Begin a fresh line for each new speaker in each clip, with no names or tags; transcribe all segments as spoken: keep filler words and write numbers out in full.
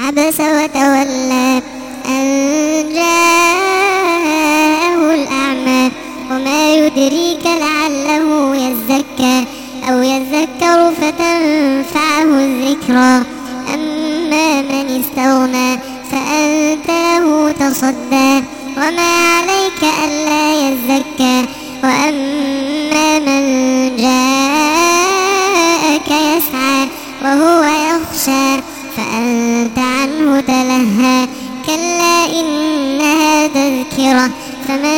عبس وتولى أن جاءه الأعمى وما يدريك لعله يزكى أو يذكر فتنفعه الذكرى أما من استغنى فأنت له تصدى وما عليك ألا يزكى وأما من جاءك يسعى وهو يخشى فأنت عنه تلهى كلا إنها تذكرة فمن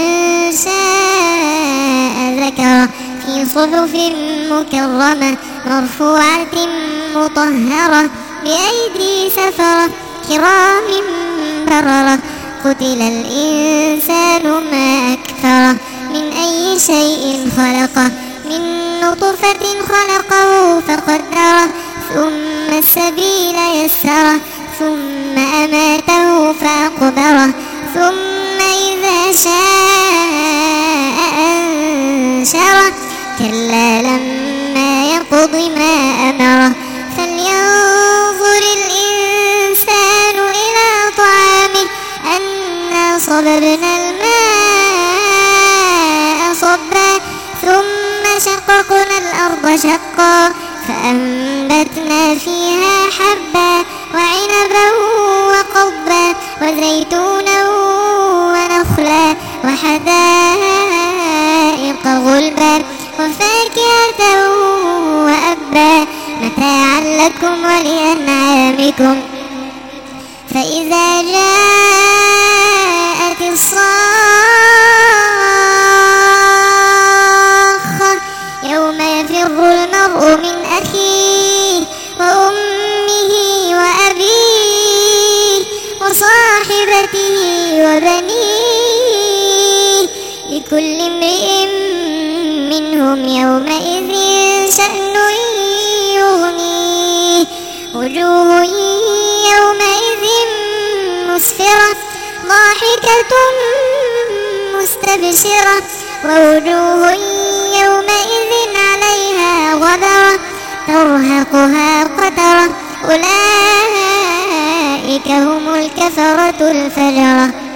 شاء ذكره في صحف مكرمة مرفوعة مطهرة بأيدي سفرة كرام بررة قتل الإنسان ما أكفره من أي شيء خلقه من نطفة خلقه فقدره ثم السبيل يسره ثم أماته فأقبره ثم إذا شاء أنشره كلا لما يقض ما أمره فلينظر الإنسان إلى طعامه أنا صببنا الماء صبا ثم شققنا الأرض شقا فأنبتنا فيها حبا وعنبا وقضبا وزيتونا ونخلا وحدائق غلبا وفاكهة وأبا متاعا لكم ولأنعامكم فإذا جاءت الصاخة يوم يفر المرء من أخيه وأمه وأبيه وصاحبته وبنيه لكل امرئ منهم يومئذ شأن يغنيه وجوه يومئذ مسفرة ضاحكة مستبشرة ووجوه يومئذ عليها غبرة ترهقها قترة أولئك هم الكفرة الفجرة.